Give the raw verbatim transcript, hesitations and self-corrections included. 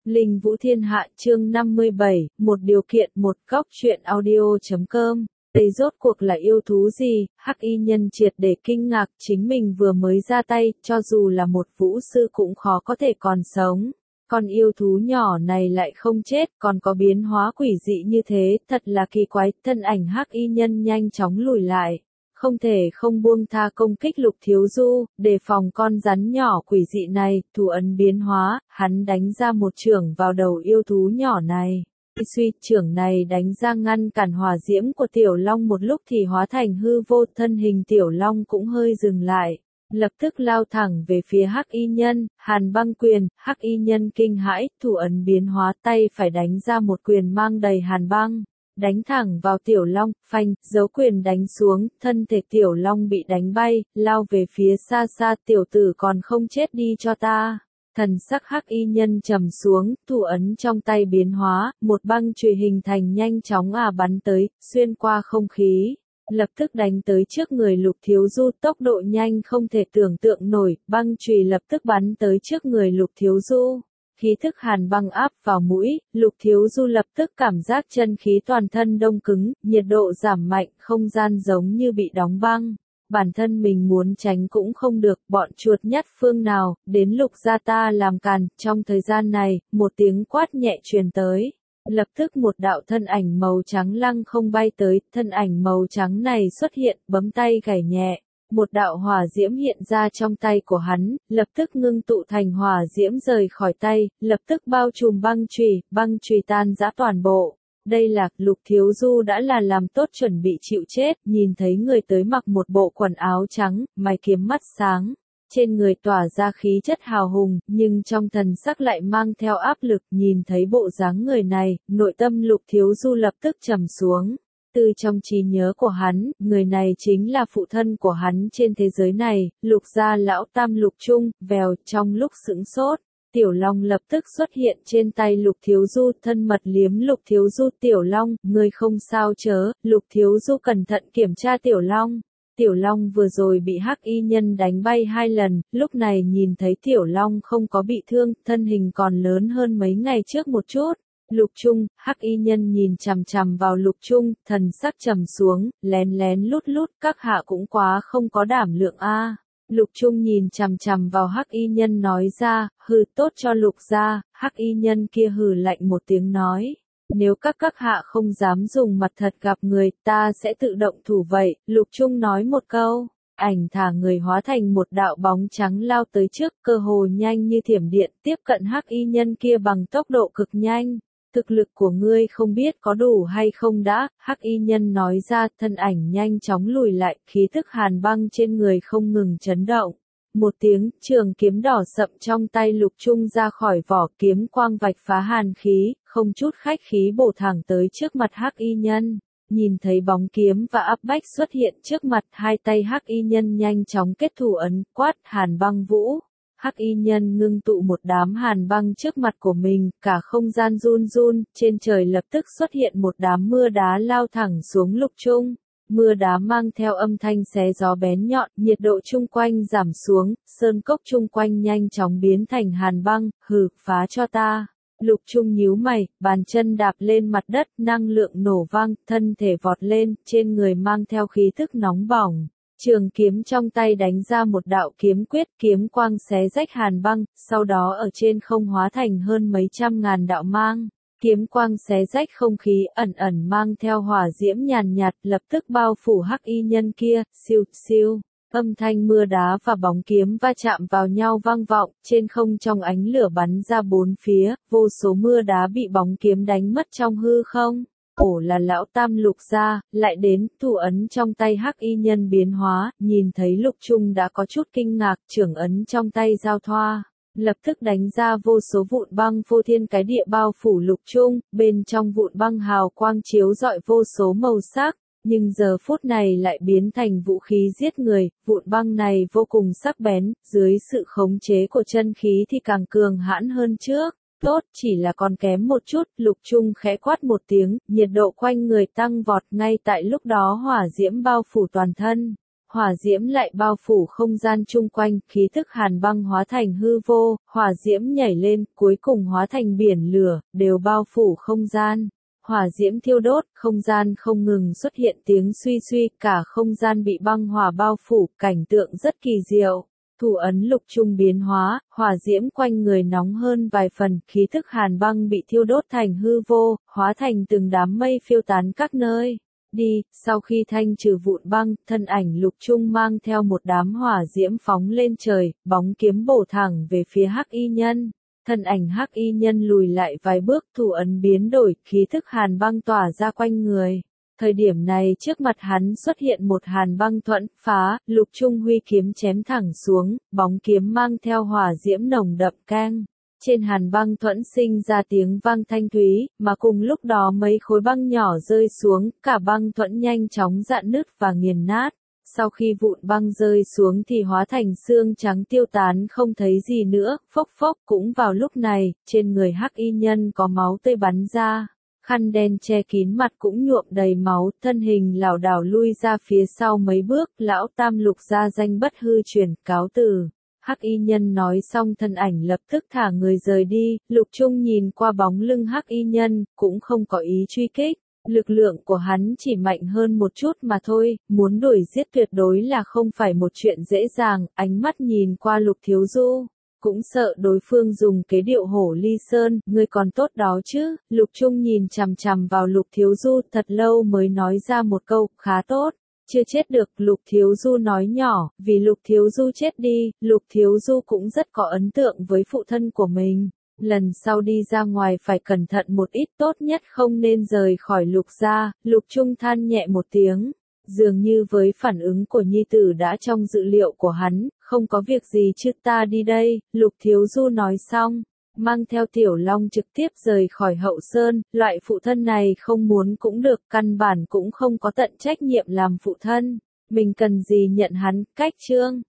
Linh Vũ Thiên Hạ chương năm mươi bảy, một điều kiện một góc truyện audio.com. Đây rốt cuộc là yêu thú gì? Hắc y nhân triệt để kinh ngạc, chính mình vừa mới ra tay, cho dù là một vũ sư cũng khó có thể còn sống. Con yêu thú nhỏ này lại không chết, còn có biến hóa quỷ dị như thế, thật là kỳ quái. Thân ảnh hắc y nhân nhanh chóng lùi lại. Không thể không buông tha công kích Lục Thiếu Du, đề phòng con rắn nhỏ quỷ dị này, thủ ấn biến hóa, hắn đánh ra một chưởng vào đầu yêu thú nhỏ này. Suy chưởng này đánh ra ngăn cản hỏa diễm của Tiểu Long một lúc thì hóa thành hư vô, thân hình Tiểu Long cũng hơi dừng lại. Lập tức lao thẳng về phía hắc y nhân, hàn băng quyền, hắc y nhân kinh hãi, thủ ấn biến hóa tay phải đánh ra một quyền mang đầy hàn băng. Đánh thẳng vào Tiểu Long, phanh, dấu quyền đánh xuống, thân thể Tiểu Long bị đánh bay, lao về phía xa xa, tiểu tử còn không chết đi cho ta. Thần sắc hắc y nhân trầm xuống, thủ ấn trong tay biến hóa, một băng chùy hình thành nhanh chóng à bắn tới, xuyên qua không khí. Lập tức đánh tới trước người Lục Thiếu Du, tốc độ nhanh không thể tưởng tượng nổi, băng chùy lập tức bắn tới trước người Lục Thiếu Du. Khí thức hàn băng áp vào mũi, Lục Thiếu Du lập tức cảm giác chân khí toàn thân đông cứng, nhiệt độ giảm mạnh, không gian giống như bị đóng băng. Bản thân mình muốn tránh cũng không được, bọn chuột nhắt phương nào, đến Lục gia ta làm càn. Trong thời gian này, một tiếng quát nhẹ truyền tới. Lập tức một đạo thân ảnh màu trắng lăng không bay tới, thân ảnh màu trắng này xuất hiện, bấm tay gảy nhẹ. Một đạo hỏa diễm hiện ra trong tay của hắn, lập tức ngưng tụ thành hỏa diễm rời khỏi tay, lập tức bao trùm băng chùy, băng chùy tan rã toàn bộ. Đây là, Lục Thiếu Du đã là làm tốt chuẩn bị chịu chết, nhìn thấy người tới mặc một bộ quần áo trắng, mày kiếm mắt sáng. Trên người tỏa ra khí chất hào hùng, nhưng trong thần sắc lại mang theo áp lực, nhìn thấy bộ dáng người này, nội tâm Lục Thiếu Du lập tức trầm xuống. Từ trong trí nhớ của hắn, người này chính là phụ thân của hắn trên thế giới này, Lục gia lão tam Lục Trung. Vèo, trong lúc sững sốt, Tiểu Long lập tức xuất hiện trên tay Lục Thiếu Du, thân mật liếm Lục Thiếu Du. Tiểu Long, ngươi không sao chớ? Lục Thiếu Du cẩn thận kiểm tra Tiểu Long. Tiểu Long vừa rồi bị hắc y nhân đánh bay hai lần, lúc này nhìn thấy Tiểu Long không có bị thương, thân hình còn lớn hơn mấy ngày trước một chút. Lục Trung, hắc y nhân nhìn chằm chằm vào Lục Trung, thần sắc trầm xuống, lén lén lút lút, các hạ cũng quá không có đảm lượng a. Lục Trung nhìn chằm chằm vào hắc y nhân nói ra, hừ, tốt cho Lục gia. Hắc y nhân kia hừ lạnh một tiếng nói. Nếu các các hạ không dám dùng mặt thật gặp người, ta sẽ tự động thủ vậy. Lục Trung nói một câu, ảnh thả người hóa thành một đạo bóng trắng lao tới trước, cơ hồ nhanh như thiểm điện, tiếp cận hắc y nhân kia bằng tốc độ cực nhanh. Thực lực của ngươi không biết có đủ hay không đã, hắc y nhân nói ra, thân ảnh nhanh chóng lùi lại, khí thức hàn băng trên người không ngừng chấn động. Một tiếng, trường kiếm đỏ sậm trong tay Lục Trung ra khỏi vỏ, kiếm quang vạch phá hàn khí, không chút khách khí bổ thẳng tới trước mặt hắc y nhân. Nhìn thấy bóng kiếm và áp bách xuất hiện trước mặt, hai tay hắc y nhân nhanh chóng kết thủ ấn, quát hàn băng vũ. Hắc y nhân ngưng tụ một đám hàn băng trước mặt của mình, cả không gian run run, trên trời lập tức xuất hiện một đám mưa đá lao thẳng xuống Lục Trung. Mưa đá mang theo âm thanh xé gió bén nhọn, nhiệt độ chung quanh giảm xuống, sơn cốc chung quanh nhanh chóng biến thành hàn băng, hừ, phá cho ta. Lục Trung nhíu mày, bàn chân đạp lên mặt đất, năng lượng nổ vang, thân thể vọt lên, trên người mang theo khí thức nóng bỏng. Trường kiếm trong tay đánh ra một đạo kiếm quyết, kiếm quang xé rách hàn băng, sau đó ở trên không hóa thành hơn mấy trăm ngàn đạo mang. Kiếm quang xé rách không khí, ẩn ẩn mang theo hỏa diễm nhàn nhạt, lập tức bao phủ hắc y nhân kia, siêu, siêu. Âm thanh mưa đá và bóng kiếm va chạm vào nhau vang vọng, trên không trong ánh lửa bắn ra bốn phía, vô số mưa đá bị bóng kiếm đánh mất trong hư không. Ổ là lão tam Lục gia, lại đến, thủ ấn trong tay hắc y nhân biến hóa, nhìn thấy Lục Trung đã có chút kinh ngạc, trưởng ấn trong tay giao thoa. Lập tức đánh ra vô số vụn băng phô thiên cái địa bao phủ Lục Trung, bên trong vụn băng hào quang chiếu rọi vô số màu sắc, nhưng giờ phút này lại biến thành vũ khí giết người, vụn băng này vô cùng sắc bén, dưới sự khống chế của chân khí thì càng cường hãn hơn trước. Tốt, chỉ là còn kém một chút, Lục Trung khẽ quát một tiếng, nhiệt độ quanh người tăng vọt, ngay tại lúc đó hỏa diễm bao phủ toàn thân. hỏa diễm lại bao phủ không gian chung quanh, khí tức hàn băng hóa thành hư vô, hỏa diễm nhảy lên, cuối cùng hóa thành biển lửa, đều bao phủ không gian. Hỏa diễm thiêu đốt, không gian không ngừng xuất hiện tiếng suy suy, cả không gian bị băng hỏa bao phủ, cảnh tượng rất kỳ diệu. Thủ ấn Lục Trung biến hóa, hỏa diễm quanh người nóng hơn vài phần, khí thức hàn băng bị thiêu đốt thành hư vô, hóa thành từng đám mây phiêu tán các nơi. Đi, sau khi thanh trừ vụn băng, thân ảnh Lục Trung mang theo một đám hỏa diễm phóng lên trời, bóng kiếm bổ thẳng về phía Hắc Y Nhân. Thân ảnh Hắc Y Nhân lùi lại vài bước, thủ ấn biến đổi, khí thức hàn băng tỏa ra quanh người. Thời điểm này trước mặt hắn xuất hiện một hàn băng thuẫn phá, Lục Trung huy kiếm chém thẳng xuống, bóng kiếm mang theo hỏa diễm nồng đậm cang. Trên hàn băng thuẫn sinh ra tiếng vang thanh thúy, mà cùng lúc đó mấy khối băng nhỏ rơi xuống, cả băng thuẫn nhanh chóng rạn nứt và nghiền nát. Sau khi vụn băng rơi xuống thì hóa thành xương trắng tiêu tán không thấy gì nữa, phốc phốc. Cũng vào lúc này, trên người Hắc Y Nhân có máu tươi bắn ra. Khăn đen che kín mặt cũng nhuộm đầy máu, thân hình lảo đảo lui ra phía sau mấy bước, lão tam Lục gia danh bất hư truyền, cáo từ. Hắc Y Nhân nói xong thân ảnh lập tức thả người rời đi, Lục Trung nhìn qua bóng lưng Hắc Y Nhân, cũng không có ý truy kích. Lực lượng của hắn chỉ mạnh hơn một chút mà thôi, muốn đuổi giết tuyệt đối là không phải một chuyện dễ dàng, ánh mắt nhìn qua Lục Thiếu Du. Cũng sợ đối phương dùng kế điệu hổ ly sơn, ngươi còn tốt đó chứ, Lục Trung nhìn chằm chằm vào Lục Thiếu Du thật lâu mới nói ra một câu, khá tốt, chưa chết được, Lục Thiếu Du nói nhỏ, vì Lục Thiếu Du chết đi, Lục Thiếu Du cũng rất có ấn tượng với phụ thân của mình. Lần sau đi ra ngoài phải cẩn thận một ít, tốt nhất không nên rời khỏi Lục gia, Lục Trung than nhẹ một tiếng. Dường như với phản ứng của nhi tử đã trong dự liệu của hắn, không có việc gì chứ ta đi đây, Lục Thiếu Du nói xong, mang theo Tiểu Long trực tiếp rời khỏi Hậu Sơn, loại phụ thân này không muốn cũng được, căn bản cũng không có tận trách nhiệm làm phụ thân, mình cần gì nhận hắn, cách chương.